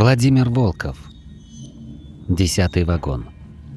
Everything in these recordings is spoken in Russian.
Владимир Волков. 10-й вагон.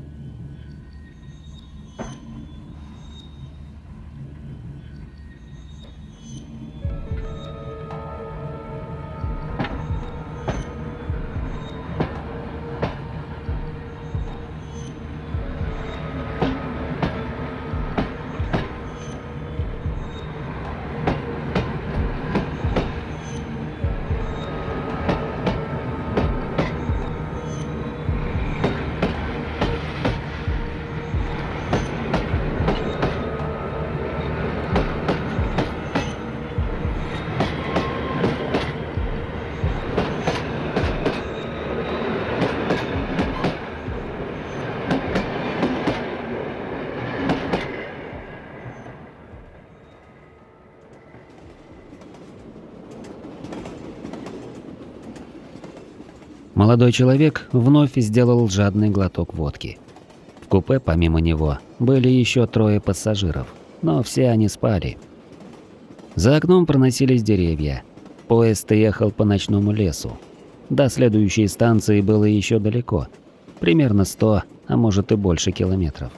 Молодой человек вновь сделал жадный глоток водки. В купе помимо него были еще 3 пассажиров, но все они спали. За окном проносились деревья. Поезд ехал по ночному лесу. До следующей станции было еще далеко, примерно 100, а может и больше километров.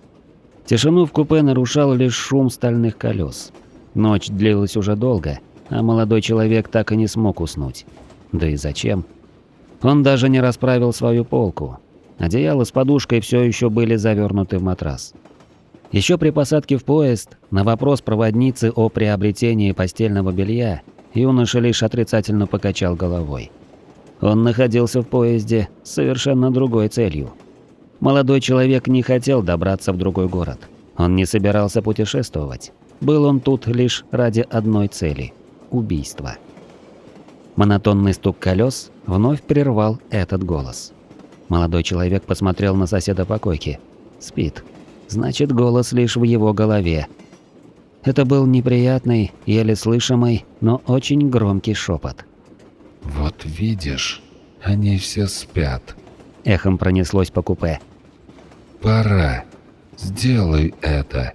Тишину в купе нарушал лишь шум стальных колес. Ночь длилась уже долго, а молодой человек так и не смог уснуть. Да и зачем? Он даже не расправил свою полку. Одеяло с подушкой все еще были завернуты в матрас. Еще при посадке в поезд на вопрос проводницы о приобретении постельного белья юноша лишь отрицательно покачал головой. Он находился в поезде с совершенно другой целью. Молодой человек не хотел добраться в другой город. Он не собирался путешествовать. Был он тут лишь ради одной цели – убийства. Монотонный стук колес вновь прервал этот голос. Молодой человек посмотрел на соседа по койке. Спит. Значит, голос лишь в его голове. Это был неприятный, еле слышимый, но очень громкий шепот. «Вот видишь, они все спят». Эхом пронеслось по купе. «Пора. Сделай это».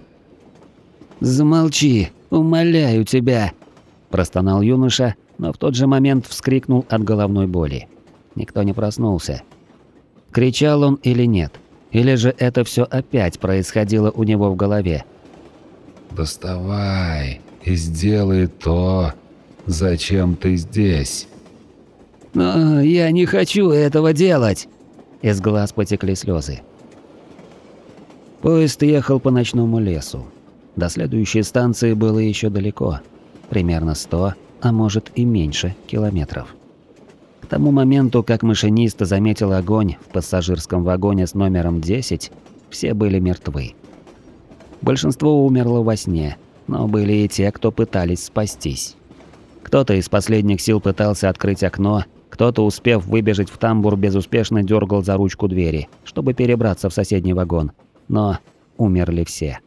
«Замолчи, умоляю тебя!» – простонал юноша, но в тот же момент вскрикнул от головной боли. Никто не проснулся. Кричал он или нет? Или же это все опять происходило у него в голове? «Доставай и сделай то, зачем ты здесь». «Но я не хочу этого делать!» Из глаз потекли слезы. Поезд ехал по ночному лесу. До следующей станции было еще далеко. Примерно 100, а может и меньше километров. К тому моменту, как машинист заметил огонь в пассажирском вагоне с номером 10, все были мертвы. Большинство умерло во сне, но были и те, кто пытались спастись. Кто-то из последних сил пытался открыть окно, кто-то, успев выбежать в тамбур, безуспешно дергал за ручку двери, чтобы перебраться в соседний вагон. Но умерли все.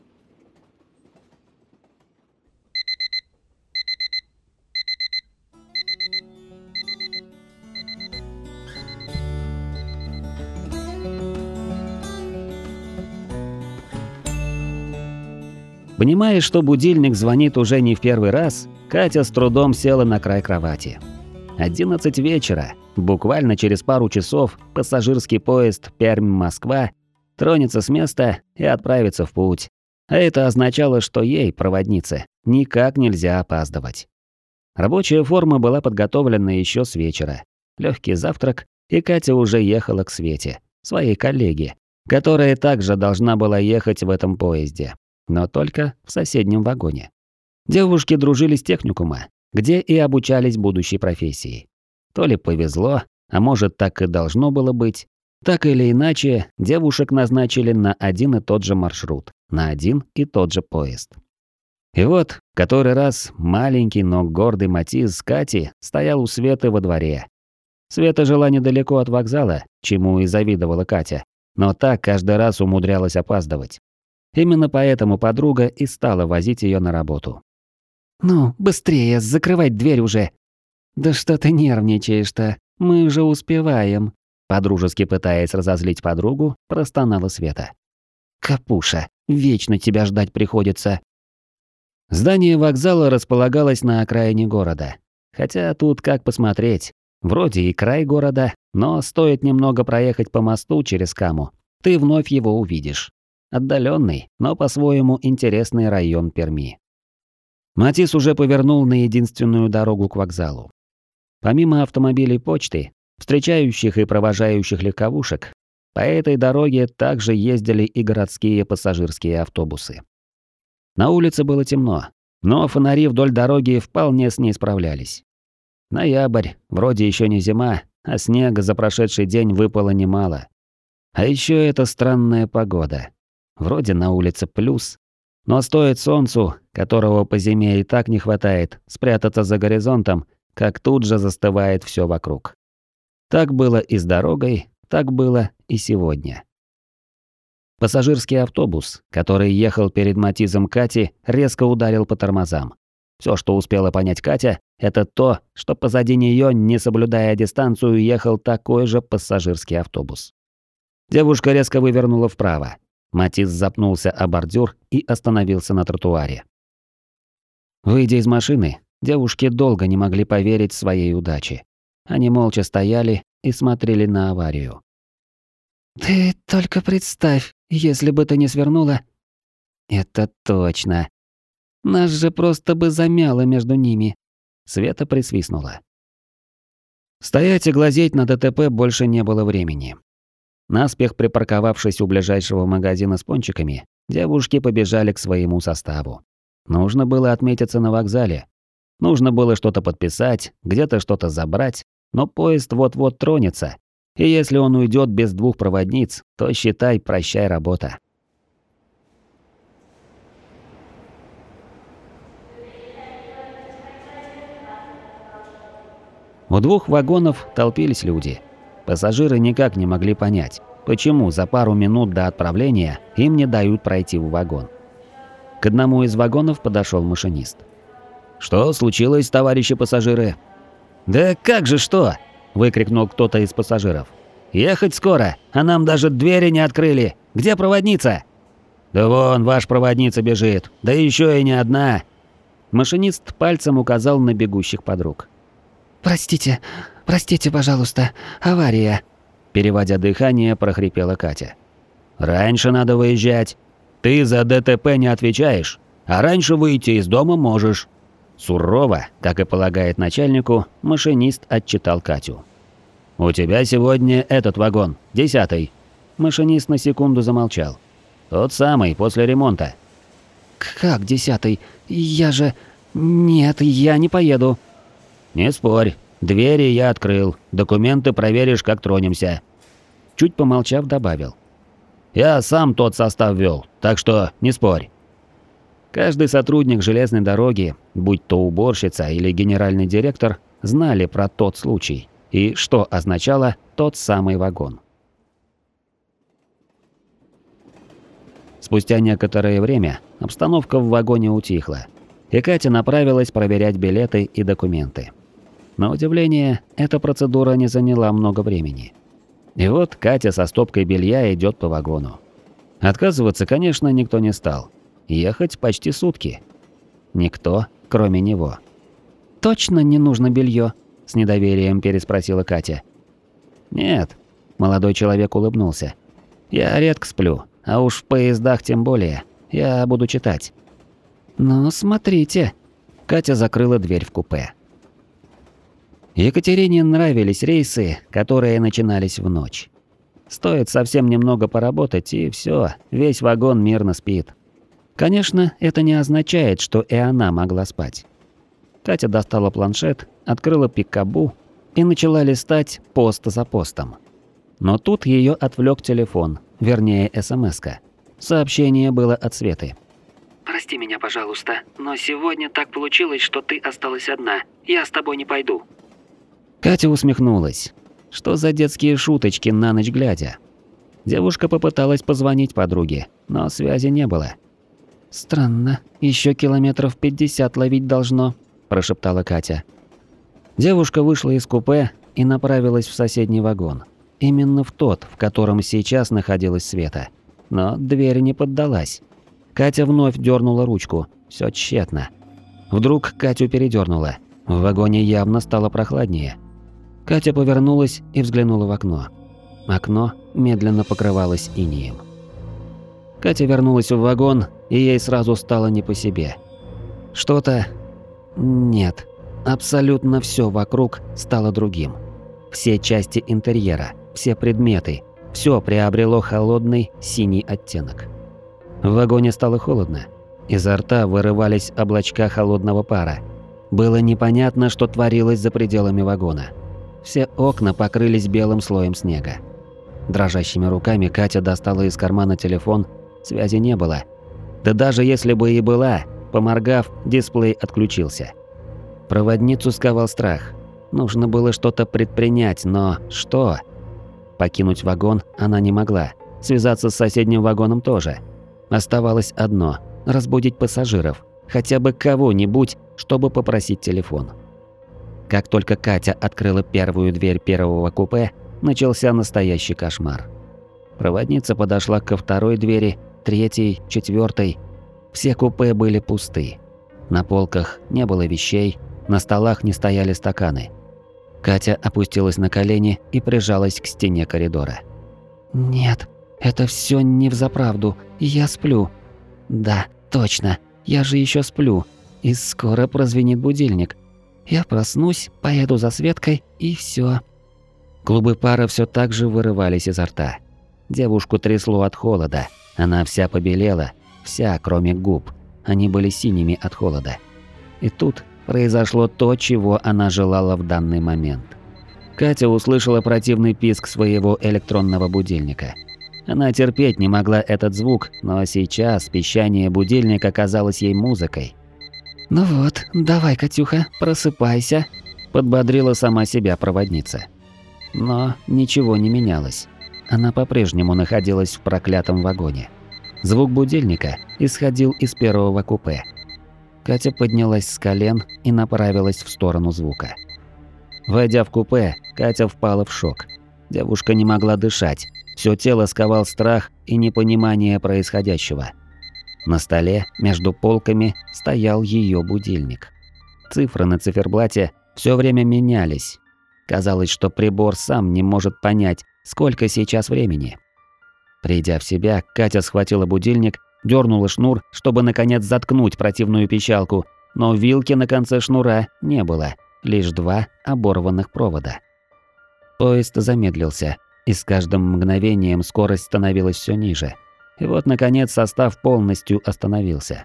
Понимая, что будильник звонит уже не в первый раз, Катя с трудом села на край кровати. 11 вечера, буквально через пару часов, пассажирский поезд Пермь-Москва тронется с места и отправится в путь. А это означало, что ей, проводнице, никак нельзя опаздывать. Рабочая форма была подготовлена еще с вечера. Легкий завтрак, и Катя уже ехала к Свете, своей коллеге, которая также должна была ехать в этом поезде, но только в соседнем вагоне. Девушки дружили с техникума, где и обучались будущей профессии. То ли повезло, а может так и должно было быть. Так или иначе, девушек назначили на один и тот же маршрут, на один и тот же поезд. И вот, который раз маленький, но гордый Матиз Кати стоял у Светы во дворе. Света жила недалеко от вокзала, чему и завидовала Катя, но так каждый раз умудрялась опаздывать. Именно поэтому подруга и стала возить ее на работу. «Ну, быстрее, закрывать дверь уже!» «Да что ты нервничаешь-то? Мы уже успеваем!» Подружески пытаясь разозлить подругу, простонала Света. «Капуша, вечно тебя ждать приходится!» Здание вокзала располагалось на окраине города. Хотя тут как посмотреть. Вроде и край города, но стоит немного проехать по мосту через Каму, ты вновь его увидишь. Отдаленный, но по-своему интересный район Перми. Матис уже повернул на единственную дорогу к вокзалу. Помимо автомобилей почты, встречающих и провожающих легковушек, по этой дороге также ездили и городские пассажирские автобусы. На улице было темно, но фонари вдоль дороги вполне с ней справлялись. Ноябрь, вроде еще не зима, а снега за прошедший день выпало немало. А еще эта странная погода. Вроде на улице плюс, но стоит солнцу, которого по зиме и так не хватает, спрятаться за горизонтом, как тут же застывает все вокруг. Так было и с дорогой, так было и сегодня. Пассажирский автобус, который ехал перед Матизом Кати, резко ударил по тормозам. Все, что успела понять Катя, это то, что позади нее, не соблюдая дистанцию, ехал такой же пассажирский автобус. Девушка резко вывернула вправо. Матис запнулся о бордюр и остановился на тротуаре. Выйдя из машины, девушки долго не могли поверить своей удаче. Они молча стояли и смотрели на аварию. «Ты только представь, если бы ты не свернула...» «Это точно. Нас же просто бы замяло между ними». Света присвистнула. Стоять и глазеть на ДТП больше не было времени. Наспех припарковавшись у ближайшего магазина с пончиками, девушки побежали к своему составу. Нужно было отметиться на вокзале. Нужно было что-то подписать, где-то что-то забрать, но поезд вот-вот тронется. И если он уйдет без двух проводниц, то считай, прощай работа. У двух вагонов толпились люди. Пассажиры никак не могли понять, почему за пару минут до отправления им не дают пройти в вагон. К одному из вагонов подошел машинист. «Что случилось, товарищи пассажиры?» «Да как же что?» – выкрикнул кто-то из пассажиров. «Ехать скоро, а нам даже двери не открыли. Где проводница?» «Да вон, ваш проводница бежит, да еще и не одна». Машинист пальцем указал на бегущих подруг. «Простите, пожалуйста, авария», – переводя дыхание, прохрипела Катя. «Раньше надо выезжать. Ты за ДТП не отвечаешь, а раньше выйти из дома можешь». Сурово, как и полагает начальнику, машинист отчитал Катю. «У тебя сегодня этот вагон, 10-й». Машинист на секунду замолчал. «Тот самый, после ремонта». «Как 10-й? Я же... Нет, я не поеду». «Не спорь. Двери я открыл. Документы проверишь, как тронемся». Чуть помолчав, добавил. «Я сам тот состав вел, так что не спорь». Каждый сотрудник железной дороги, будь то уборщица или генеральный директор, знали про тот случай и что означало тот самый вагон. Спустя некоторое время обстановка в вагоне утихла, и Катя направилась проверять билеты и документы. На удивление, эта процедура не заняла много времени. И вот Катя со стопкой белья идет по вагону. Отказываться, конечно, никто не стал. Ехать почти сутки. Никто, кроме него. «Точно не нужно белье? С недоверием переспросила Катя. «Нет», – молодой человек улыбнулся. «Я редко сплю, а уж в поездах тем более. Я буду читать». «Ну, смотрите». Катя закрыла дверь в купе. Екатерине нравились рейсы, которые начинались в ночь. Стоит совсем немного поработать, и все, весь вагон мирно спит. Конечно, это не означает, что и она могла спать. Катя достала планшет, открыла Пикабу и начала листать пост за постом. Но тут ее отвлек телефон, вернее СМС-ка. Сообщение было от Светы. «Прости меня, пожалуйста, но сегодня так получилось, что ты осталась одна. Я с тобой не пойду». Катя усмехнулась. Что за детские шуточки на ночь глядя? Девушка попыталась позвонить подруге, но связи не было. «Странно, еще километров 50 ловить должно», – прошептала Катя. Девушка вышла из купе и направилась в соседний вагон. Именно в тот, в котором сейчас находилась Света. Но дверь не поддалась. Катя вновь дернула ручку. Все тщетно. Вдруг Катю передернуло. В вагоне явно стало прохладнее. Катя повернулась и взглянула в окно. Окно медленно покрывалось инеем. Катя вернулась в вагон, и ей сразу стало не по себе. Что-то... Нет. Абсолютно все вокруг стало другим. Все части интерьера, все предметы, все приобрело холодный синий оттенок. В вагоне стало холодно. Изо рта вырывались облачка холодного пара. Было непонятно, что творилось за пределами вагона. Все окна покрылись белым слоем снега. Дрожащими руками Катя достала из кармана телефон, связи не было. Да даже если бы и была, поморгав, дисплей отключился. Проводницу сковал страх. Нужно было что-то предпринять, но что? Покинуть вагон она не могла. Связаться с соседним вагоном тоже. Оставалось одно – разбудить пассажиров. Хотя бы кого-нибудь, чтобы попросить телефон. Как только Катя открыла первую дверь первого купе, начался настоящий кошмар. Проводница подошла ко второй двери, третьей, четвертой. Все купе были пусты. На полках не было вещей, на столах не стояли стаканы. Катя опустилась на колени и прижалась к стене коридора. «Нет, это все не взаправду, я сплю. Да, точно, я же еще сплю, и скоро прозвенит будильник. Я проснусь, поеду за Светкой, и все. Клубы пара все так же вырывались изо рта. Девушку трясло от холода, она вся побелела, вся, кроме губ. Они были синими от холода. И тут произошло то, чего она желала в данный момент. Катя услышала противный писк своего электронного будильника. Она терпеть не могла этот звук, но сейчас пищание будильника казалось ей музыкой. «Ну вот, давай, Катюха, просыпайся», – подбодрила сама себя проводница. Но ничего не менялось. Она по-прежнему находилась в проклятом вагоне. Звук будильника исходил из первого купе. Катя поднялась с колен и направилась в сторону звука. Войдя в купе, Катя впала в шок. Девушка не могла дышать. Всё тело сковал страх и непонимание происходящего. На столе, между полками, стоял её будильник. Цифры на циферблате всё время менялись. Казалось, что прибор сам не может понять, сколько сейчас времени. Придя в себя, Катя схватила будильник, дёрнула шнур, чтобы наконец заткнуть противную пищалку, но вилки на конце шнура не было, лишь 2 оборванных провода. Поезд замедлился, и с каждым мгновением скорость становилась всё ниже. И вот, наконец, состав полностью остановился.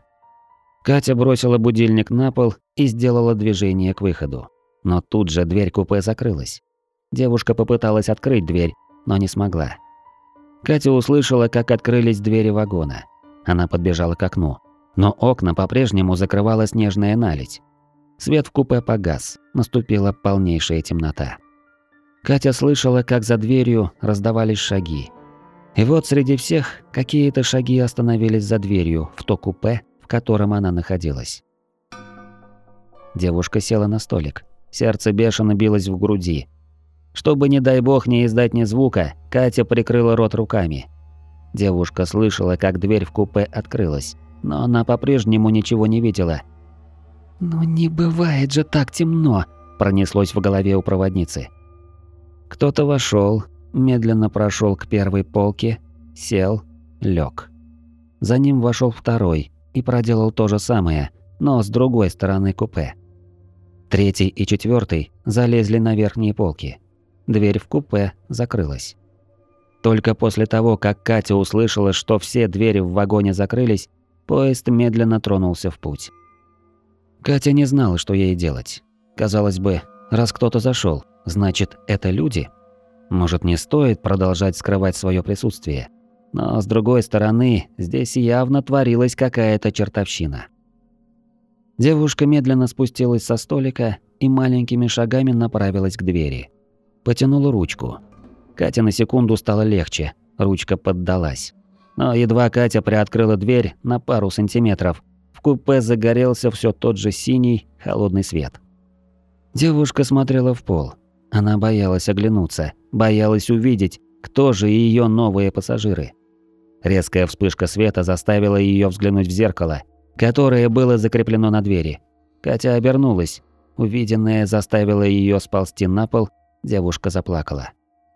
Катя бросила будильник на пол и сделала движение к выходу. Но тут же дверь купе закрылась. Девушка попыталась открыть дверь, но не смогла. Катя услышала, как открылись двери вагона. Она подбежала к окну. Но окна по-прежнему закрывала снежная наледь. Свет в купе погас, наступила полнейшая темнота. Катя слышала, как за дверью раздавались шаги. И вот среди всех какие-то шаги остановились за дверью в то купе, в котором она находилась. Девушка села на столик. Сердце бешено билось в груди. Чтобы, не дай бог, не издать ни звука, Катя прикрыла рот руками. Девушка слышала, как дверь в купе открылась, но она по-прежнему ничего не видела. «Ну не бывает же так темно!» – пронеслось в голове у проводницы. Кто-то вошел, медленно прошел к первой полке, сел, лег. За ним вошел второй и проделал то же самое, но с другой стороны купе. Третий и четвертый залезли на верхние полки. Дверь в купе закрылась. Только после того, как Катя услышала, что все двери в вагоне закрылись, поезд медленно тронулся в путь. Катя не знала, что ей делать. Казалось бы, раз кто-то зашел, значит, это люди? Может, не стоит продолжать скрывать свое присутствие? Но, с другой стороны, здесь явно творилась какая-то чертовщина. Девушка медленно спустилась со столика и маленькими шагами направилась к двери. Потянула ручку. Кате на секунду стало легче, ручка поддалась. Но едва Катя приоткрыла дверь на пару сантиметров, в купе загорелся все тот же синий, холодный свет. Девушка смотрела в пол. Она боялась оглянуться, боялась увидеть, кто же ее новые пассажиры. Резкая вспышка света заставила ее взглянуть в зеркало, которое было закреплено на двери. Катя обернулась. Увиденное заставило ее сползти на пол девушка заплакала.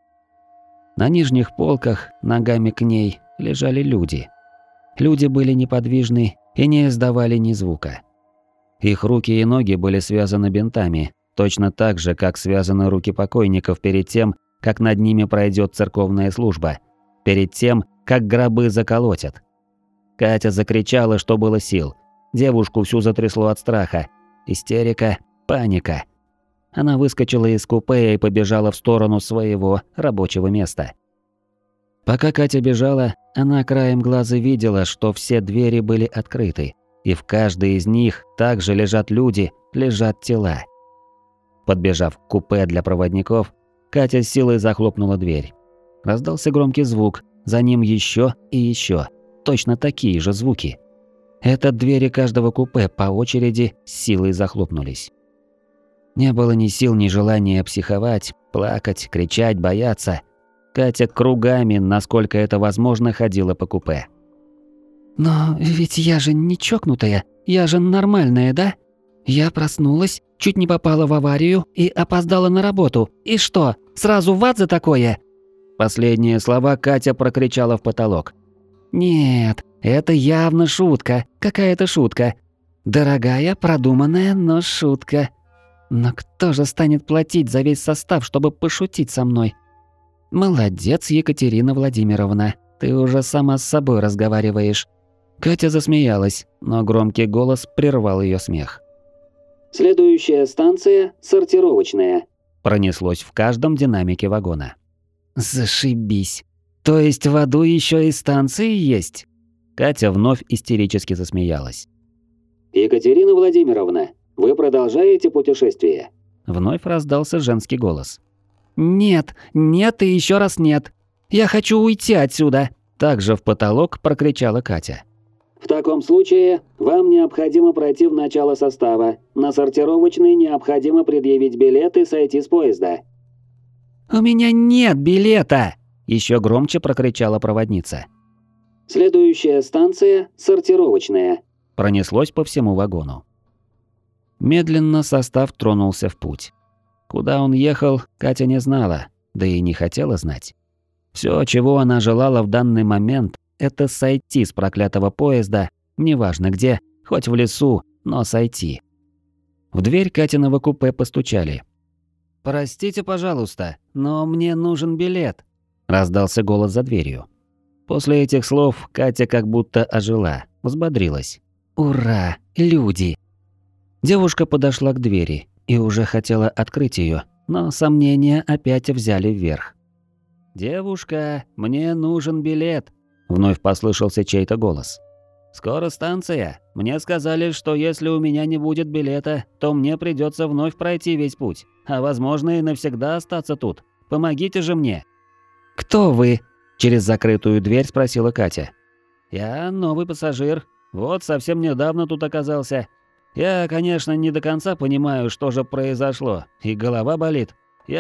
На нижних полках, ногами к ней, лежали люди. Люди были неподвижны и не издавали ни звука. Их руки и ноги были связаны бинтами, точно так же, как связаны руки покойников перед тем, как над ними пройдет церковная служба, перед тем, как гробы заколотят. Катя закричала, что было сил. Девушку всю затрясло от страха. Истерика, паника. Она выскочила из купе и побежала в сторону своего рабочего места. Пока Катя бежала, она краем глаза видела, что все двери были открыты, и в каждой из них также лежат люди, лежат тела. Подбежав к купе для проводников, Катя с силой захлопнула дверь. Раздался громкий звук, за ним еще и еще. Точно такие же звуки. Это двери каждого купе по очереди с силой захлопнулись. Не было ни сил, ни желания психовать, плакать, кричать, бояться. Катя кругами, насколько это возможно, ходила по купе. «Но ведь я же не чокнутая, я же нормальная, да? Я проснулась, чуть не попала в аварию и опоздала на работу. И что, сразу в ад за такое?» Последние слова Катя прокричала в потолок. «Нет, это явно шутка, какая-то шутка. Дорогая, продуманная, но шутка. Но кто же станет платить за весь состав, чтобы пошутить со мной? Молодец, Екатерина Владимировна, ты уже сама с собой разговариваешь». Катя засмеялась, но громкий голос прервал ее смех. «Следующая станция – сортировочная», – пронеслось в каждом динамике вагона. «Зашибись. То есть в аду еще и станции есть?» Катя вновь истерически засмеялась. «Екатерина Владимировна, вы продолжаете путешествие?» Вновь раздался женский голос. «Нет, нет и еще раз нет. Я хочу уйти отсюда!» Также в потолок прокричала Катя. «В таком случае вам необходимо пройти в начало состава. На сортировочной необходимо предъявить билет и сойти с поезда». «У меня нет билета!» Еще громче прокричала проводница. «Следующая станция – сортировочная», – пронеслось по всему вагону. Медленно состав тронулся в путь. Куда он ехал, Катя не знала, да и не хотела знать. Все, чего она желала в данный момент, это сойти с проклятого поезда, неважно где, хоть в лесу, но сойти. В дверь Катиного купе постучали. «Простите, пожалуйста, но мне нужен билет», – раздался голос за дверью. После этих слов Катя как будто ожила, взбодрилась. «Ура, люди!» Девушка подошла к двери и уже хотела открыть ее, но сомнения опять взяли вверх. «Девушка, мне нужен билет», – вновь послышался чей-то голос. «Скоро станция. Мне сказали, что если у меня не будет билета, то мне придется вновь пройти весь путь, а возможно и навсегда остаться тут. Помогите же мне». «Кто вы?» – через закрытую дверь спросила Катя. «Я новый пассажир. Вот совсем недавно тут оказался. Я, конечно, не до конца понимаю, что же произошло, и голова болит.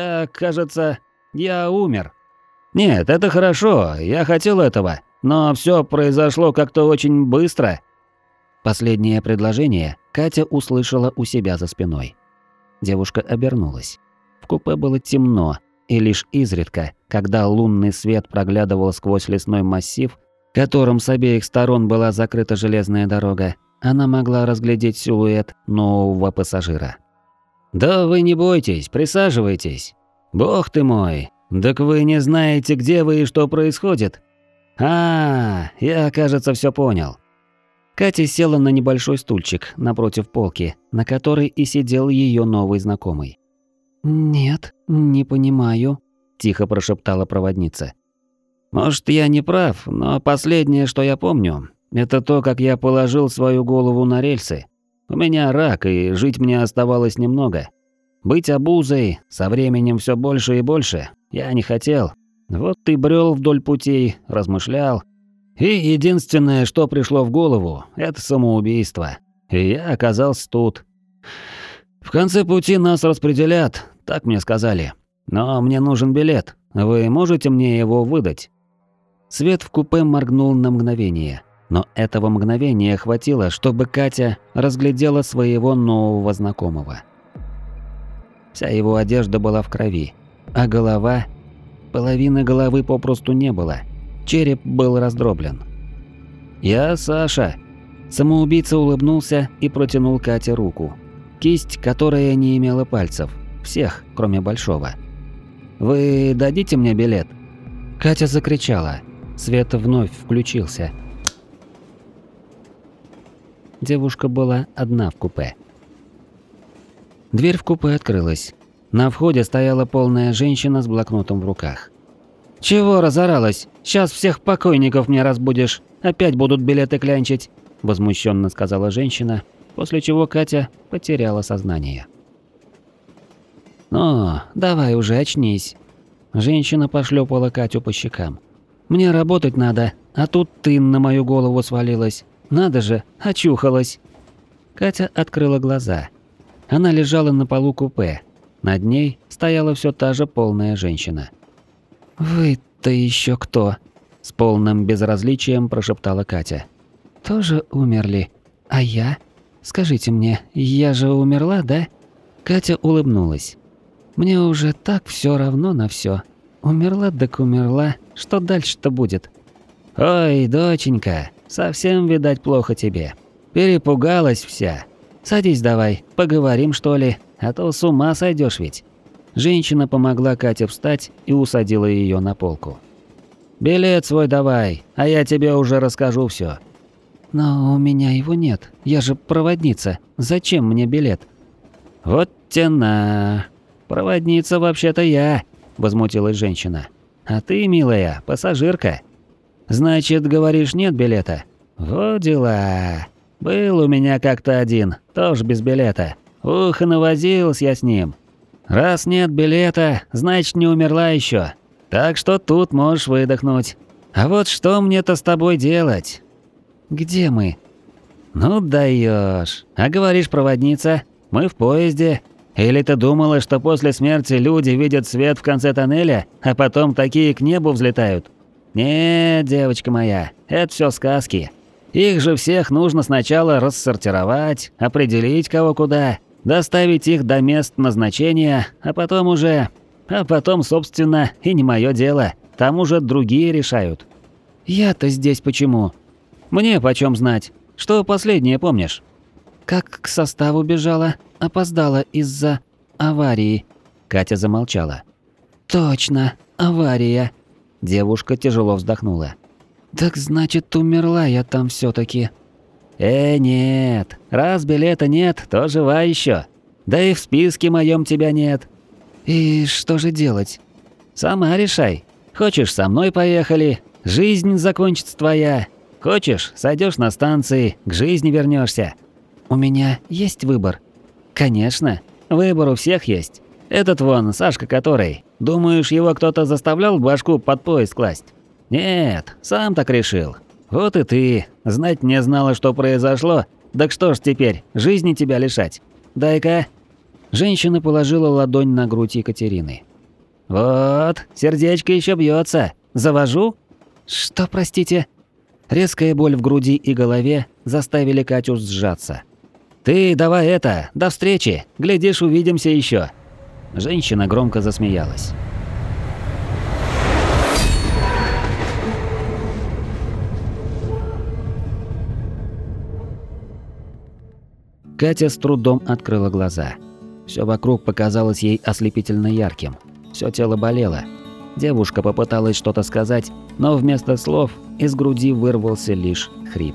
Я умер». «Нет, это хорошо, я хотел этого, но все произошло как-то очень быстро». Последнее предложение Катя услышала у себя за спиной. Девушка обернулась. В купе было темно, и лишь изредка, когда лунный свет проглядывал сквозь лесной массив, которым с обеих сторон была закрыта железная дорога, она могла разглядеть силуэт нового пассажира. «Да вы не бойтесь, присаживайтесь. Бог ты мой, так вы не знаете, где вы и что происходит? Я, кажется, все понял». Катя села на небольшой стульчик напротив полки, на которой и сидел ее новый знакомый. «Нет, не понимаю», – тихо прошептала проводница. «Может, я не прав, но последнее, что я помню, это то, как я положил свою голову на рельсы. У меня рак, и жить мне оставалось немного. Быть обузой, со временем все больше и больше, я не хотел. Вот ты брел вдоль путей, размышлял. И единственное, что пришло в голову, это самоубийство. И я оказался тут. В конце пути нас распределят, так мне сказали. Но мне нужен билет. Вы можете мне его выдать?» Свет в купе моргнул на мгновение, но этого мгновения хватило, чтобы Катя разглядела своего нового знакомого. Вся его одежда была в крови. А голова? Половины головы попросту не было. Череп был раздроблен. «Я Саша». Самоубийца улыбнулся и протянул Кате руку. Кисть, которая не имела пальцев. Всех, кроме большого. «Вы дадите мне билет?» Катя закричала. Свет вновь включился. Девушка была одна в купе. Дверь в купе открылась. На входе стояла полная женщина с блокнотом в руках. «Чего разоралась? Сейчас всех покойников мне разбудишь. Опять будут билеты клянчить», – возмущенно сказала женщина, после чего Катя потеряла сознание. «Ну, давай уже очнись». Женщина пошлепала Катю по щекам. «Мне работать надо, а тут ты на мою голову свалилась. Надо же, очухалась». Катя открыла глаза. Она лежала на полу купе. Над ней стояла все та же полная женщина. «Вы-то еще кто?» – с полным безразличием прошептала Катя. «Тоже умерли? А я? Скажите мне, я же умерла, да?» Катя улыбнулась. «Мне уже так все равно на все. Умерла так умерла, что дальше-то будет?» «Ой, доченька, совсем, видать, плохо тебе. Перепугалась вся. Садись давай, поговорим, что ли, а то с ума сойдешь ведь». Женщина помогла Кате встать и усадила ее на полку. «Билет свой давай, а я тебе уже расскажу все. «Но у меня его нет, я же проводница. Зачем мне билет?» «Вот тяна. Проводница вообще-то я», – возмутилась женщина. «А ты, милая, пассажирка. Значит, говоришь, нет билета? Вот дела. Был у меня как-то один, тоже без билета. Ух, и навозился я с ним. Раз нет билета, значит, не умерла еще. Так что тут можешь выдохнуть. А вот что мне-то с тобой делать?» «Где мы?» «Ну даешь. А говоришь, проводница, мы в поезде. Или ты думала, что после смерти люди видят свет в конце тоннеля, а потом такие к небу взлетают? Нет, девочка моя, это все сказки. Их же всех нужно сначала рассортировать, определить кого куда, доставить их до мест назначения, а потом, собственно, и не мое дело. Там уже другие решают. Я-то здесь почему? Мне почем знать? Что последнее помнишь? Как к составу бежала, опоздала из-за аварии. Катя замолчала. Точно, авария. Девушка тяжело вздохнула. Так значит, умерла я там все-таки. Нет, раз билета нет, то жива еще. Да и в списке моем тебя нет. И что же делать? Сама решай. Хочешь, со мной поехали, жизнь закончится твоя. Хочешь, сойдешь на станции, к жизни вернешься. У меня есть выбор? Конечно, выбор у всех есть. Этот вон, Сашка который, думаешь, его кто-то заставлял башку под поезд класть? Нет, сам так решил. Вот и ты, знать не знала, что произошло, так что ж теперь, жизни тебя лишать? Дай-ка. Женщина положила ладонь на грудь Екатерины. Вот, сердечко еще бьется. Завожу? Что, простите? Резкая боль в груди и голове заставили Катю сжаться. «Ты давай это, до встречи, глядишь, увидимся еще. Женщина громко засмеялась. Катя с трудом открыла глаза. Все вокруг показалось ей ослепительно ярким. Все тело болело. Девушка попыталась что-то сказать, но вместо слов из груди вырвался лишь хрип.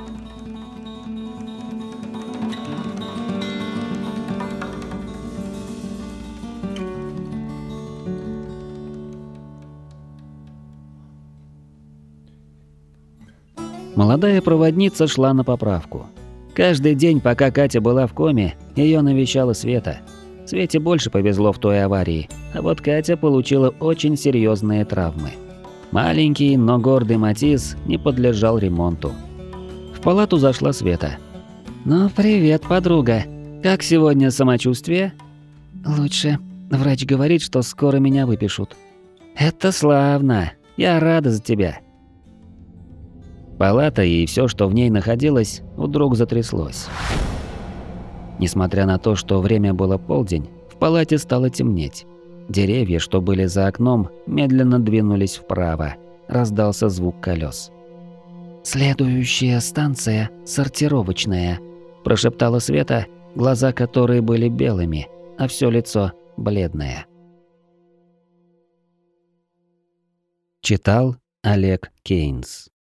Молодая проводница шла на поправку. Каждый день, пока Катя была в коме, ее навещала Света. Свете больше повезло в той аварии, а вот Катя получила очень серьезные травмы. Маленький, но гордый Матис не подлежал ремонту. В палату зашла Света. «Ну, привет, подруга. Как сегодня самочувствие?» «Лучше. Врач говорит, что скоро меня выпишут». «Это славно. Я рада за тебя». Палата и все, что в ней находилось, вдруг затряслось. Несмотря на то, что время было полдень, в палате стало темнеть. Деревья, что были за окном, медленно двинулись вправо. Раздался звук колес. «Следующая станция – сортировочная», – прошептала Света, глаза которой были белыми, а все лицо бледное. Читал Олег Кейнс.